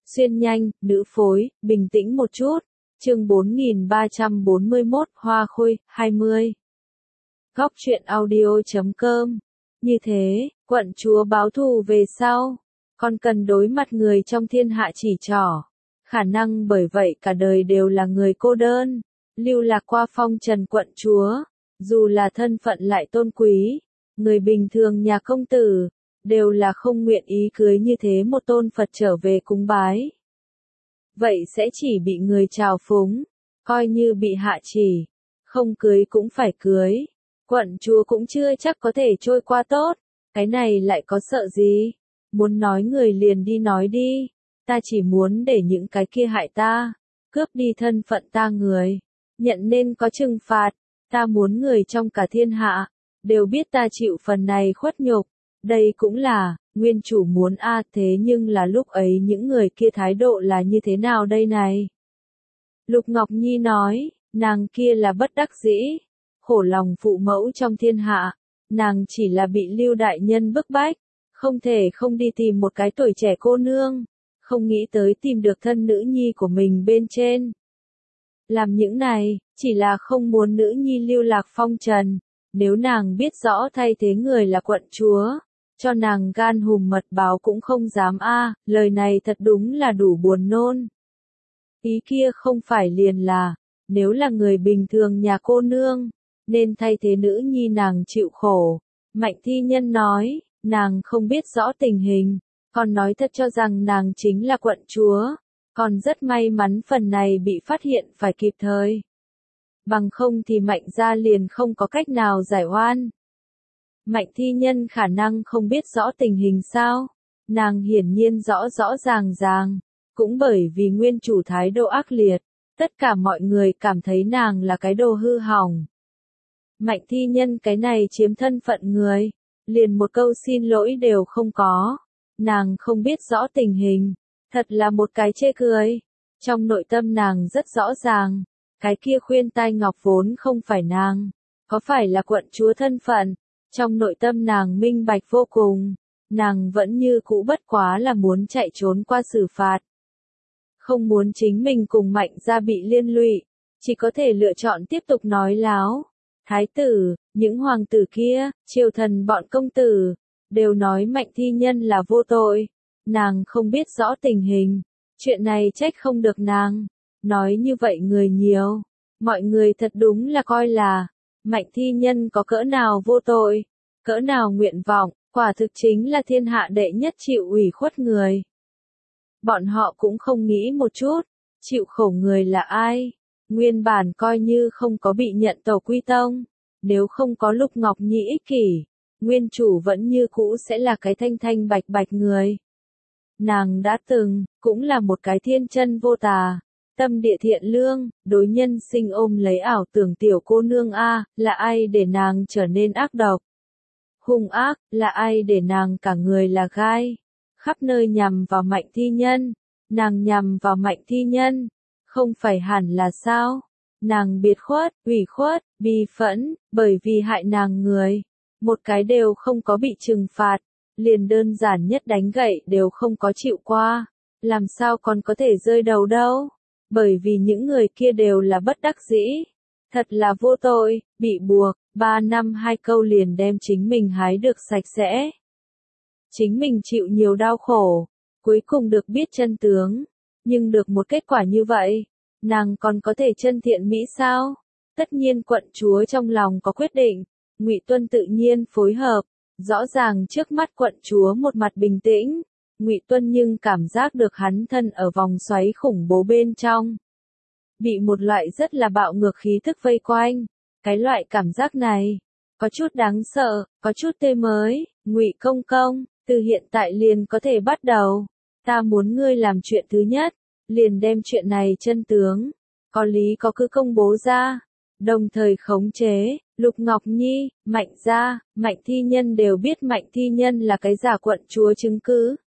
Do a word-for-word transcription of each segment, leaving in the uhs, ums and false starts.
Xuyên nhanh, nữ phối, bình tĩnh một chút. Chương bốn nghìn ba trăm bốn mươi mốt, Hoa Khôi, hai mươi. Góc truyện audio chấm com. Như thế, quận chúa báo thù về sau, còn cần đối mặt người trong thiên hạ chỉ trỏ. Khả năng bởi vậy cả đời đều là người cô đơn, lưu lạc qua phong trần quận chúa, dù là thân phận lại tôn quý, người bình thường nhà công tử, đều là không nguyện ý cưới như thế một tôn Phật trở về cúng bái. Vậy sẽ chỉ bị người trào phúng, coi như bị hạ chỉ, không cưới cũng phải cưới. Quận chúa cũng chưa chắc có thể trôi qua tốt, cái này lại có sợ gì? Muốn nói người liền đi nói đi, ta chỉ muốn để những cái kia hại ta, cướp đi thân phận ta người, nhận nên có trừng phạt, ta muốn người trong cả thiên hạ, đều biết ta chịu phần này khuất nhục, đây cũng là, nguyên chủ muốn a à, thế nhưng là lúc ấy những người kia thái độ là như thế nào đây này? Lục Ngọc Nhi nói, nàng kia là bất đắc dĩ, khổ lòng phụ mẫu trong thiên hạ, nàng chỉ là bị Lưu đại nhân bức bách, không thể không đi tìm một cái tuổi trẻ cô nương, không nghĩ tới tìm được thân nữ nhi của mình bên trên. Làm những này, chỉ là không muốn nữ nhi lưu lạc phong trần, nếu nàng biết rõ thay thế người là quận chúa, cho nàng gan hùm mật báo cũng không dám a, lời này thật đúng là đủ buồn nôn. Ý kia không phải liền là, nếu là người bình thường nhà cô nương, nên thay thế nữ nhi nàng chịu khổ. Mạnh Thi Nhân nói, nàng không biết rõ tình hình, còn nói thật cho rằng nàng chính là quận chúa, còn rất may mắn phần này bị phát hiện phải kịp thời. Bằng không thì Mạnh gia liền không có cách nào giải oan. Mạnh Thi Nhân khả năng không biết rõ tình hình sao, nàng hiển nhiên rõ rõ ràng ràng, cũng bởi vì nguyên chủ thái độ ác liệt, tất cả mọi người cảm thấy nàng là cái đồ hư hỏng. Mạnh Thi Nhân cái này chiếm thân phận người, liền một câu xin lỗi đều không có, nàng không biết rõ tình hình, thật là một cái chê cười. Trong nội tâm nàng rất rõ ràng, cái kia khuyên tai ngọc vốn không phải nàng, có phải là quận chúa thân phận, trong nội tâm nàng minh bạch vô cùng, nàng vẫn như cũ bất quá là muốn chạy trốn qua xử phạt. Không muốn chính mình cùng Mạnh gia bị liên lụy, chỉ có thể lựa chọn tiếp tục nói láo. Thái tử, những hoàng tử kia, triều thần bọn công tử, đều nói Mạnh Thi Nhân là vô tội, nàng không biết rõ tình hình, chuyện này trách không được nàng, nói như vậy người nhiều, mọi người thật đúng là coi là, Mạnh Thi Nhân có cỡ nào vô tội, cỡ nào nguyện vọng, quả thực chính là thiên hạ đệ nhất chịu ủy khuất người. Bọn họ cũng không nghĩ một chút, chịu khổ người là ai. Nguyên bản coi như không có bị nhận tổ quy tông, nếu không có Lục Ngọc Nhi ích kỷ, nguyên chủ vẫn như cũ sẽ là cái thanh thanh bạch bạch người. Nàng đã từng, cũng là một cái thiên chân vô tà, tâm địa thiện lương, đối nhân sinh ôm lấy ảo tưởng tiểu cô nương a, là ai để nàng trở nên ác độc? Hung ác, là ai để nàng cả người là gai, khắp nơi nhằm vào Mạnh Thi Nhân, nàng nhằm vào Mạnh Thi Nhân. Không phải hẳn là sao? Nàng biệt khuất, ủy khuất, bi phẫn, bởi vì hại nàng người. Một cái đều không có bị trừng phạt, liền đơn giản nhất đánh gậy đều không có chịu qua. Làm sao còn có thể rơi đầu đâu? Bởi vì những người kia đều là bất đắc dĩ. Thật là vô tội, bị buộc, ba năm hai câu liền đem chính mình hái được sạch sẽ. Chính mình chịu nhiều đau khổ, cuối cùng được biết chân tướng. Nhưng được một kết quả như vậy, nàng còn có thể chân thiện mỹ sao? Tất nhiên quận chúa trong lòng có quyết định, Ngụy Tuân tự nhiên phối hợp, rõ ràng trước mắt quận chúa một mặt bình tĩnh, Ngụy Tuân nhưng cảm giác được hắn thân ở vòng xoáy khủng bố bên trong. Bị một loại rất là bạo ngược khí thức vây quanh, cái loại cảm giác này, có chút đáng sợ, có chút tê mới, Ngụy công công, từ hiện tại liền có thể bắt đầu. Ta muốn ngươi làm chuyện thứ nhất, liền đem chuyện này chân tướng, có lý có cứ công bố ra, đồng thời khống chế, Lục Ngọc Nhi, Mạnh gia, Mạnh Thi Nhân đều biết Mạnh Thi Nhân là cái giả quận chúa chứng cứ.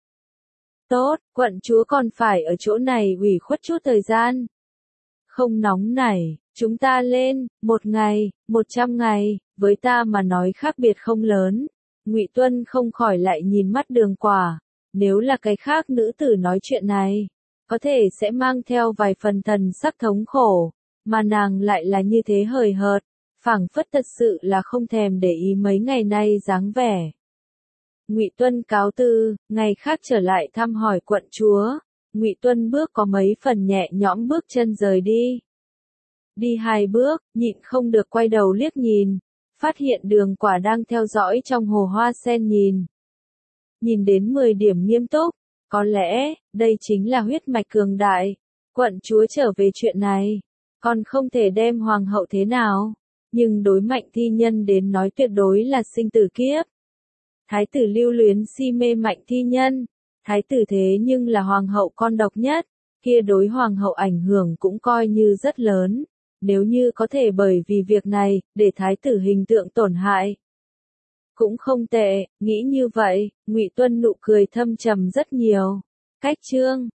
Tốt, quận chúa còn phải ở chỗ này ủy khuất chút thời gian. Không nóng nảy, chúng ta lên, một ngày, một trăm ngày, với ta mà nói khác biệt không lớn. Ngụy Tuân không khỏi lại nhìn mắt Đường Quả. Nếu là cái khác nữ tử nói chuyện này, có thể sẽ mang theo vài phần thần sắc thống khổ, mà nàng lại là như thế hời hợt, phảng phất thật sự là không thèm để ý mấy ngày nay dáng vẻ. Ngụy Tuân cáo từ, ngày khác trở lại thăm hỏi quận chúa. Ngụy Tuân bước có mấy phần nhẹ nhõm bước chân rời đi. Đi hai bước, nhịn không được quay đầu liếc nhìn, phát hiện Đường Quả đang theo dõi trong hồ hoa sen nhìn. Nhìn đến mười điểm nghiêm túc, có lẽ, đây chính là huyết mạch cường đại. Quận chúa trở về chuyện này, còn không thể đem hoàng hậu thế nào, nhưng đối Mạnh Thi Nhân đến nói tuyệt đối là sinh tử kiếp. Thái tử lưu luyến si mê Mạnh Thi Nhân, thái tử thế nhưng là hoàng hậu con độc nhất, kia đối hoàng hậu ảnh hưởng cũng coi như rất lớn, nếu như có thể bởi vì việc này, để thái tử hình tượng tổn hại. Cũng không tệ, nghĩ như vậy, Ngụy Tuân nụ cười thâm trầm rất nhiều. Cách chương